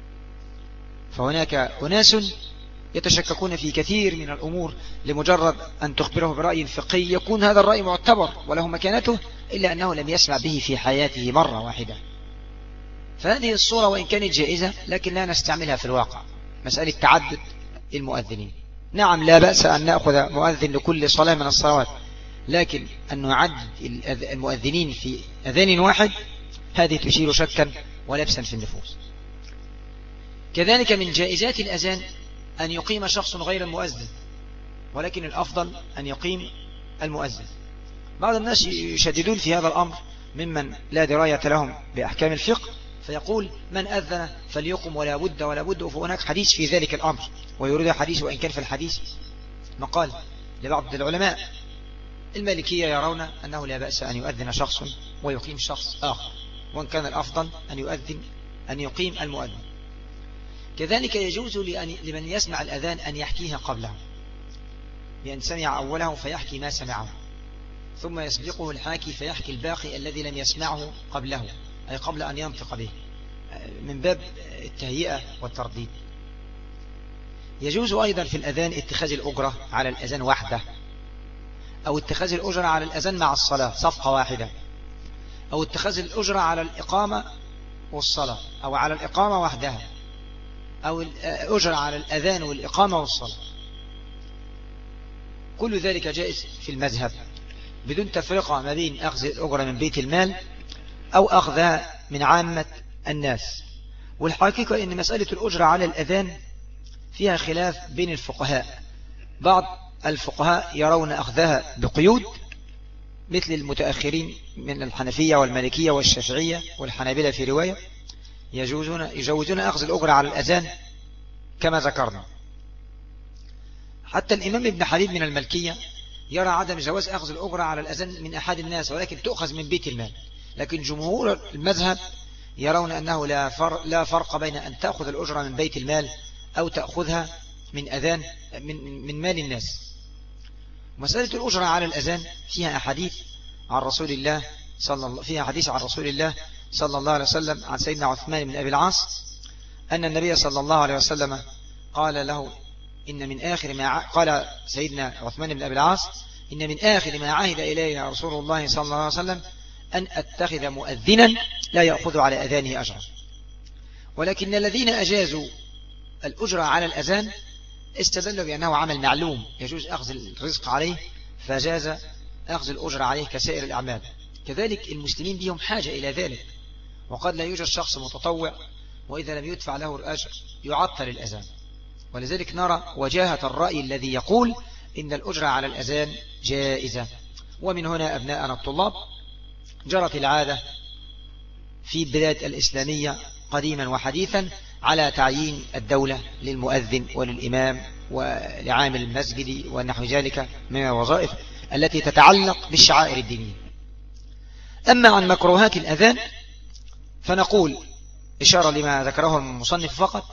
A: فهناك أناس يتشككون في كثير من الأمور لمجرد أن تخبره برأي فقهي يكون هذا الرأي معتبر وله مكانته، إلا أنه لم يسمع به في حياته مرة واحدة. فهذه الصورة وإن كانت جائزة لكن لا نستعملها في الواقع. مسألة تعدد المؤذنين، نعم لا بأس أن نأخذ مؤذن لكل صلاة من الصلوات، لكن أن نعدد المؤذنين في أذان واحد هذه تشير شكا ولبسا في النفوس. كذلك من جائزات الأذان أن يقيم شخص غير المؤذن، ولكن الأفضل أن يقيم المؤذن. بعض الناس يشددون في هذا الأمر ممن لا دراية لهم بأحكام الفقه، فيقول من أذن فليقم ولا بد، وهناك حديث في ذلك الأمر، ويريد حديث وإن كان في الحديث مقال لبعض العلماء. المالكية يرون أنه لا بأس أن يؤذن شخص ويقيم شخص آخر، وإن كان الأفضل أن يقيم المؤذن. كذلك يجوز لمن يسمع الأذان أن يحكيها قبله، بأن سمع أوله فيحكي ما سمعه، ثم يسبقه الحاكي فيحكي الباقي الذي لم يسمعه قبله، أي قبل أن ينطق به، من باب التهيئة والترديد. يجوز أيضا في الأذان اتخاذ الأجرة على الأذان وحده، أو اتخاذ الأجرة على الأذان مع الصلاة صفقة واحدة، أو اتخاذ الأجرة على الإقامة والصلاة، أو على الإقامة وحدها، أو الأجرة على الأذان والإقامة والصلاة. كل ذلك جائز في المذهب بدون تفرقة ما بين أخذ الأجرة من بيت المال أو أخذها من عامة الناس. والحقيقة أن مسألة الأجرة على الأذان فيها خلاف بين الفقهاء. بعض الفقهاء يرون أخذها بقيود مثل المتأخرين من الحنفية والمالكية والشافعية والحنابلة في رواية، يجوزون أخذ الأجرة على الأذان كما ذكرنا. حتى الإمام ابن حبيب من المالكية يرى عدم جواز أخذ الأجرة على الأذان من أحد الناس، ولكن تؤخذ من بيت المال. لكن جمهور المذهب يرون أنه لا فرق بين أن تأخذ الأجرة من بيت المال أو تأخذها من أذان من مال الناس. مسألة الأجرة على الأذان فيها حديث عن رسول الله صلى الله عليه وسلم عن سيدنا عثمان بن أبي العاص أن النبي صلى الله عليه وسلم قال له إن من آخر ما قال سيدنا عثمان بن أبي العاص إن من آخر ما عهد إلي رسول الله صلى الله عليه وسلم أن أتخذ مؤذنا لا يأخذ على أذانه أجرا. ولكن الذين أجازوا الأجرة على الأذان استدلوا بأنه عمل معلوم يجوز أخذ الرزق عليه، فجاز أخذ الأجرة عليه كسائر الأعمال. كذلك المسلمين بهم حاجة إلى ذلك، وقد لا يوجد شخص متطوع وإذا لم يدفع له الأجر يعطل الأذان. ولذلك نرى وجاهة الرأي الذي يقول إن الأجرة على الأذان جائزة. ومن هنا أبناءنا الطلاب جرت العادة في البلاد الإسلامية قديما وحديثا على تعيين الدولة للمؤذن وللإمام ولعامل المسجد ونحو ذلك من الوظائف التي تتعلق بالشعائر الدينية. أما عن مكروهات الأذان فنقول إشارة لما ذكره المصنف فقط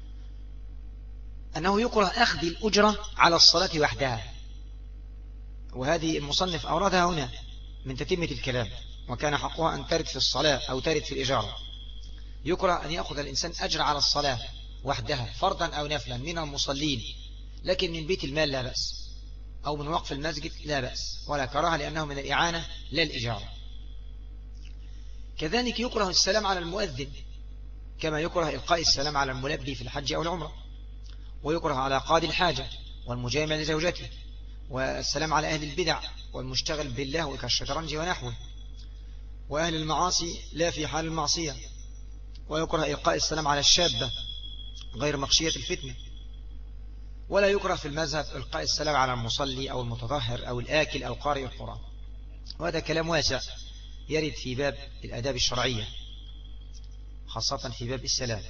A: أنه يكره أخذ الأجرة على الصلاة وحدها، وهذه المصنف أوردها هنا من تتمة الكلام، وكان حقها أن ترد في الصلاة أو ترد في الإجارة. يكره أن يأخذ الإنسان أجر على الصلاة وحدها فرضا أو نفلا من المصلين لكن من بيت المال لا بأس، أو من وقف المسجد لا بأس ولا كراهة، لأنه من الإعانة لا الإجارة. كذلك يكره السلام على المؤذن، كما يكره إلقاء السلام على الملبي في الحج أو العمرة، ويكره على قاضي الحاجة والمجامع لزوجته، والسلام على أهل البدع والمشتغل بالله كالشطرنج ونحوه، وأهل المعاصي لا في حال المعصية. ويكره إلقاء السلام على الشابة غير مخشية الفتنة. ولا يكره في المذهب إلقاء السلام على المصلي أو المتطهر أو الآكل أو قارئ القرآن. وهذا كلام واسع يرد في باب الآداب الشرعية، خاصة في باب السلام.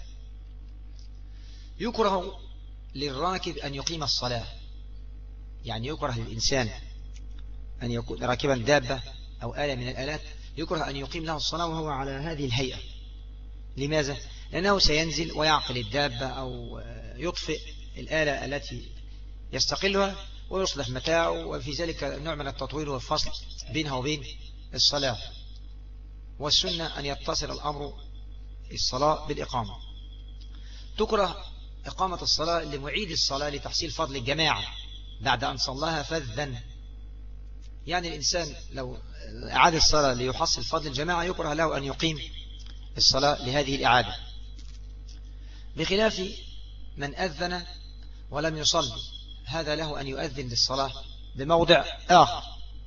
A: يكره للراكب أن يقيم الصلاة، يعني يكره للإنسان أن يكون راكبا دابة أو آلة من الآلات، يكره أن يقيم له الصلاة وهو على هذه الهيئة. لماذا؟ لأنه سينزل ويعقل الدابة أو يطفئ الآلة التي يستقلها ويصلح متاعه، وفي ذلك نوع من التطويل والفصل بينها وبين الصلاة. والسنة أن يتصل الأمر الصلاة بالإقامة. تكره إقامة الصلاة لمعيد الصلاة لتحصيل فضل الجماعة بعد أن صلاها فذا، يعني الإنسان لو أعاد الصلاة ليحصل فضل الجماعة يكره له أن يقيم الصلاة لهذه الإعادة، بخلاف من أذن ولم يصلي، هذا له أن يؤذن للصلاة بموضع آخر.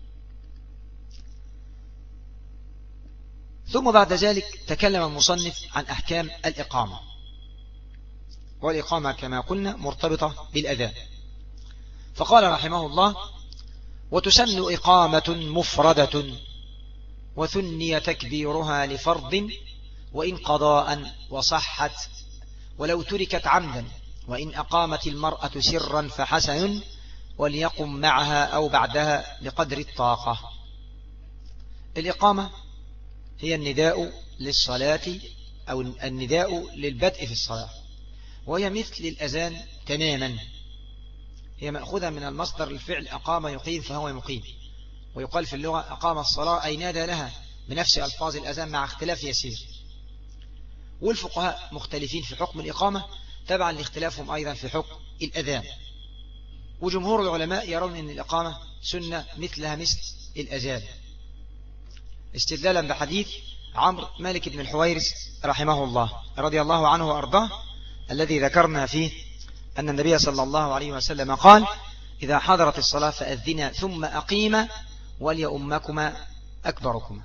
A: ثم بعد ذلك تكلم المصنف عن أحكام الإقامة. والإقامة كما قلنا مرتبطة بالأذان، فقال رحمه الله: وتسن إقامة مفردة وثني تكبيرها لفرض وإن قضاء وصحت ولو تركت عمدا، وإن أقامت المرأة سرا فحسن وليقم معها أو بعدها لقدر الطاقة. الإقامة هي النداء للصلاة أو النداء للبدء في الصلاة، وهي مثل الأذان تماما، هي مأخوذة من المصدر الفعل أقام يقيم فهو مقيم. ويقال في اللغة أقام الصلاة أي نادى لها بنفس ألفاظ الأذان مع اختلاف يسير. والفقهاء مختلفين في حكم الإقامة تبعا لاختلافهم أيضا في حكم الأذان. وجمهور العلماء يرون أن الإقامة سنة مثلها مثل الأذان، استدلالا بحديث عمرو مالك بن الحويرث رحمه الله رضي الله عنه وأرضاه، الذي ذكرنا فيه أن النبي صلى الله عليه وسلم قال: إذا حضرت الصلاة فأذنا ثم أقيما وليؤمكما أكبركما.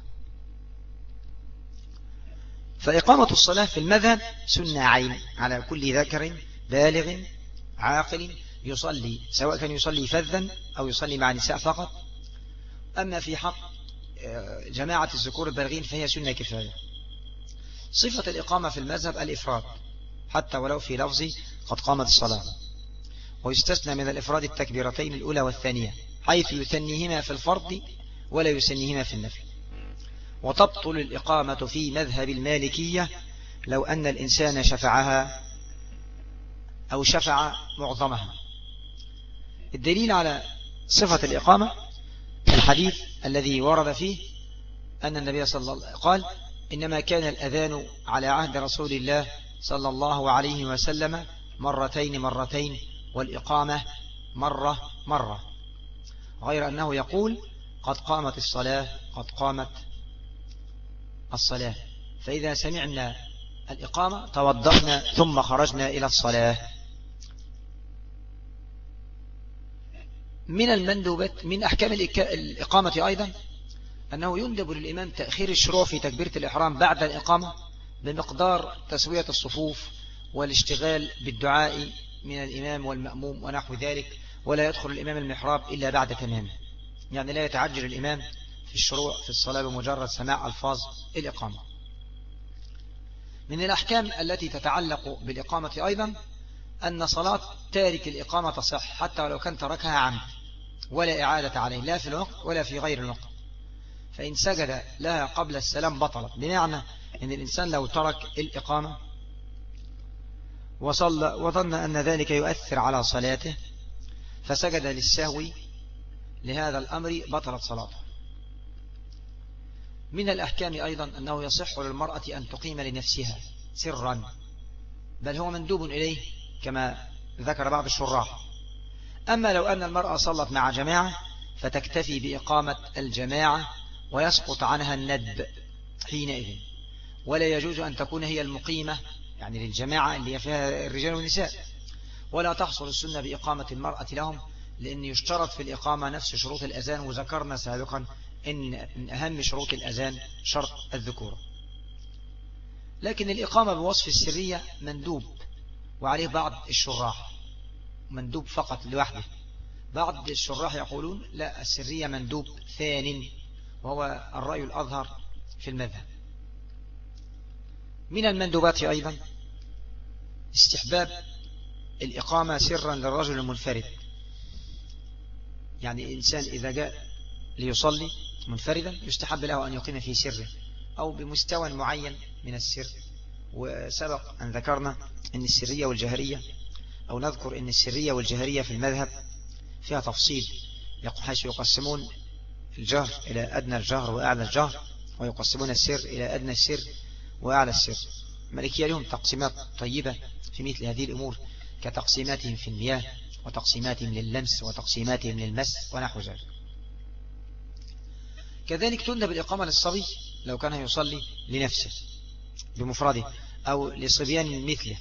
A: فإقامة الصلاة في المذهب سنة عين على كل ذكر بالغ عاقل يصلي، سواء كان يصلي فذا أو يصلي مع نساء فقط. أما في حق جماعة الذكور البالغين فهي سنة كفاية. صفة الإقامة في المذهب الإفراد، حتى ولو في لفظ قد قامت الصلاة. ويستثنى من الإفراد التكبيرتين الأولى والثانية، حيث يثنيهما في الفرض ولا يثنيهما في النفل. وتبطل الإقامة في مذهب المالكية لو أن الإنسان شفعها أو شفع معظمها. الدليل على صفة الإقامة الحديث الذي ورد فيه أن النبي صلى الله عليه وسلم قال: إنما كان الأذان على عهد رسول الله صلى الله عليه وسلم مرتين والإقامة مرة، غير أنه يقول: قد قامت الصلاة قد قامت الصلاة. فإذا سمعنا الإقامة توضأنا ثم خرجنا إلى الصلاة. من المندوبات من أحكام الإقامة أيضا أنه يندب للإمام تأخير الشروع في تكبيرة الإحرام بعد الإقامة بمقدار تسوية الصفوف والاشتغال بالدعاء من الإمام والمأموم ونحو ذلك، ولا يدخل الإمام المحراب إلا بعد تمامه، يعني لا يتعجل الإمام في الشروع في الصلاة بمجرد سماع ألفاظ الإقامة. من الأحكام التي تتعلق بالإقامة أيضا أن صلاة تارك الإقامة تصح حتى ولو كان تركها عمد، ولا إعادة عليه لا في الوقت ولا في غير الوقت. فإن سجد لها قبل السلام بطلت، بمعنى أن الإنسان لو ترك الإقامة وصلى وظن أن ذلك يؤثر على صلاته فسجد للسهو لهذا الأمر بطلت صلاته. من الأحكام أيضا أنه يصح للمرأة أن تقيم لنفسها سرا، بل هو مندوب إليه كما ذكر بعض الشراح، أما لو أن المرأة صلت مع جماعة فتكتفي بإقامة الجماعة ويسقط عنها الندب حينئذ، ولا يجوز أن تكون هي المقيمة يعني للجماعة اللي هي فيها الرجال والنساء، ولا تحصل السنة بإقامة المرأة لهم، لأن يشترط في الإقامة نفس شروط الأذان، وذكرنا سابقا إن من أهم شروط الأذان شرط الذكورة. لكن الإقامة بوصف السرية مندوب، وعليه بعض الشراح مندوب فقط لوحده. بعض الشراح يقولون لا، السرية مندوب ثان، وهو الرأي الأظهر في المذهب. من المندوبات أيضا استحباب الإقامة سرا للرجل المنفرد، يعني الإنسان إذا جاء ليصلي منفردا يستحب له أن يقيم في سره أو بمستوى معين من السر. وسبق أن ذكرنا أن السرية والجهرية، أو نذكر أن السرية والجهرية في المذهب فيها تفصيل، حيث يقسمون الجهر إلى أدنى الجهر وأعلى الجهر، ويقسمون السر إلى أدنى السر وأعلى السر. المالكية لهم تقسيمات طيبة في مثل هذه الأمور، كتقسيماتهم في المياه، وتقسيماتهم لللمس، وتقسيماتهم للمس، ونحو ذلك. كذلك تندب الإقامة للصبي لو كان يصلي لنفسه بمفرده أو لصبيان مثله.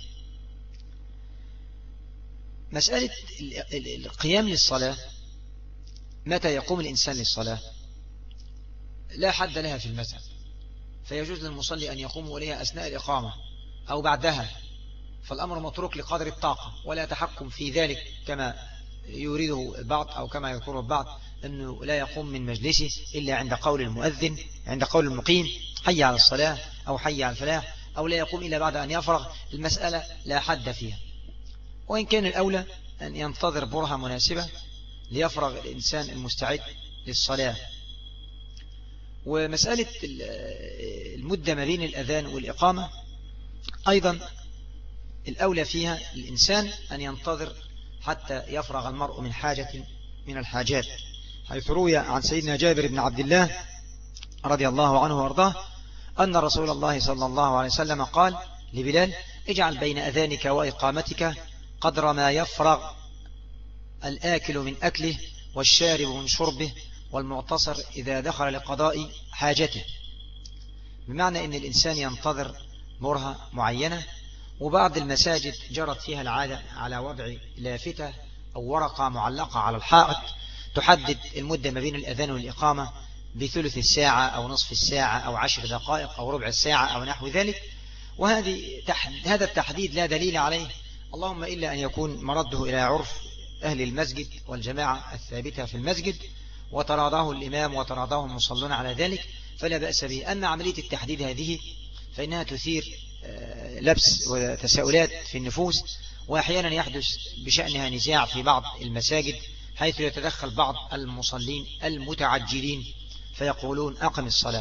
A: مسألة القيام للصلاة، متى يقوم الإنسان للصلاة لا حد لها في المذهب، فيجوز للمصلي أن يقوم إليها أثناء الإقامة أو بعدها، فالأمر متروك لقدر الطاقة، ولا تحكم في ذلك كما يريده البعض أو كما يذكره البعض، أنه لا يقوم من مجلسه إلا عند قول المؤذن، عند قول المقيم حي على الصلاة أو حي على الفلاح، أو لا يقوم إلا بعد أن يفرغ. المسألة لا حد فيها، وإن كان الأولى أن ينتظر برهة مناسبة ليفرغ الإنسان المستعد للصلاة. ومسألة المدة ما بين الأذان والإقامة أيضا الأولى فيها الإنسان أن ينتظر حتى يفرغ المرء من حاجة من الحاجات، حيث روي عن سيدنا جابر بن عبد الله رضي الله عنه وارضاه أن رسول الله صلى الله عليه وسلم قال لبلال: اجعل بين أذانك وإقامتك قدر ما يفرغ الآكل من أكله والشارب من شربه والمعتصر إذا دخل لقضاء حاجته. بمعنى أن الإنسان ينتظر برهة معينة. وبعض المساجد جرت فيها العادة على وضع لافتة أو ورقة معلقة على الحائط تحدد المدة ما بين الأذان والإقامة بثلث الساعة أو نصف الساعة أو 10 دقائق أو ربع الساعة أو نحو ذلك. هذا التحديد لا دليل عليه، اللهم إلا أن يكون مرده إلى عرف أهل المسجد والجماعة الثابتة في المسجد، وتراضاه الإمام وتراضاه المصلون على ذلك، فلا بأس به. أما عملية التحديد هذه فإنها تثير لبس وتساؤلات في النفوس، وأحيانا يحدث بشأنها نزاع في بعض المساجد، حيث يتدخل بعض المصلين المتعجلين فيقولون أقم الصلاة،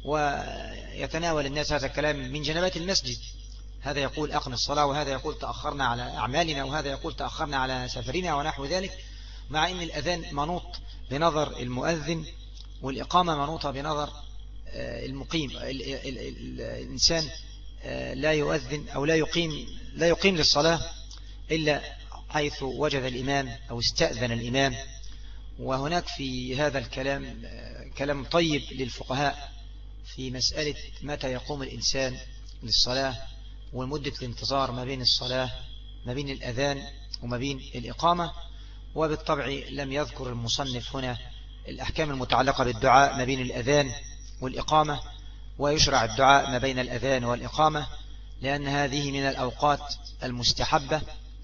A: ويتناول الناس هذا الكلام من جنبات المسجد، هذا يقول أقم الصلاة، وهذا يقول تأخرنا على أعمالنا، وهذا يقول تأخرنا على سفرنا ونحو ذلك، مع أن الأذان منوط بنظر المؤذن والإقامة منوطة بنظر المقيم. الإنسان لا يؤذن أو لا يقيم للصلاة إلا حيث وجد الإمام أو استأذن الإمام. وهناك في هذا الكلام كلام طيب للفقهاء في مسألة متى يقوم الإنسان للصلاة ومدة الانتظار ما بين الصلاة، ما بين الأذان وما بين الإقامة. وبالطبع لم يذكر المصنف هنا الأحكام المتعلقة بالدعاء ما بين الأذان والإقامة، ويشرع الدعاء ما بين الأذان والإقامة لأن هذه من الأوقات المستحبة.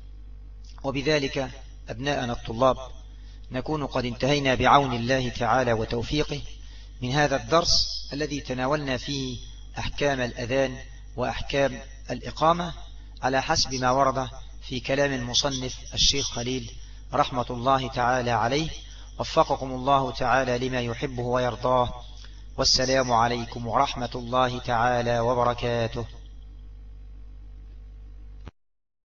A: وبذلك أبناءنا الطلاب نكون قد انتهينا بعون الله تعالى وتوفيقه من هذا الدرس الذي تناولنا فيه أحكام الأذان وأحكام الإقامة على حسب ما ورد في كلام المصنف الشيخ خليل رحمة الله تعالى عليه. وفقكم الله تعالى لما يحبه ويرضاه، والسلام عليكم ورحمة الله تعالى وبركاته.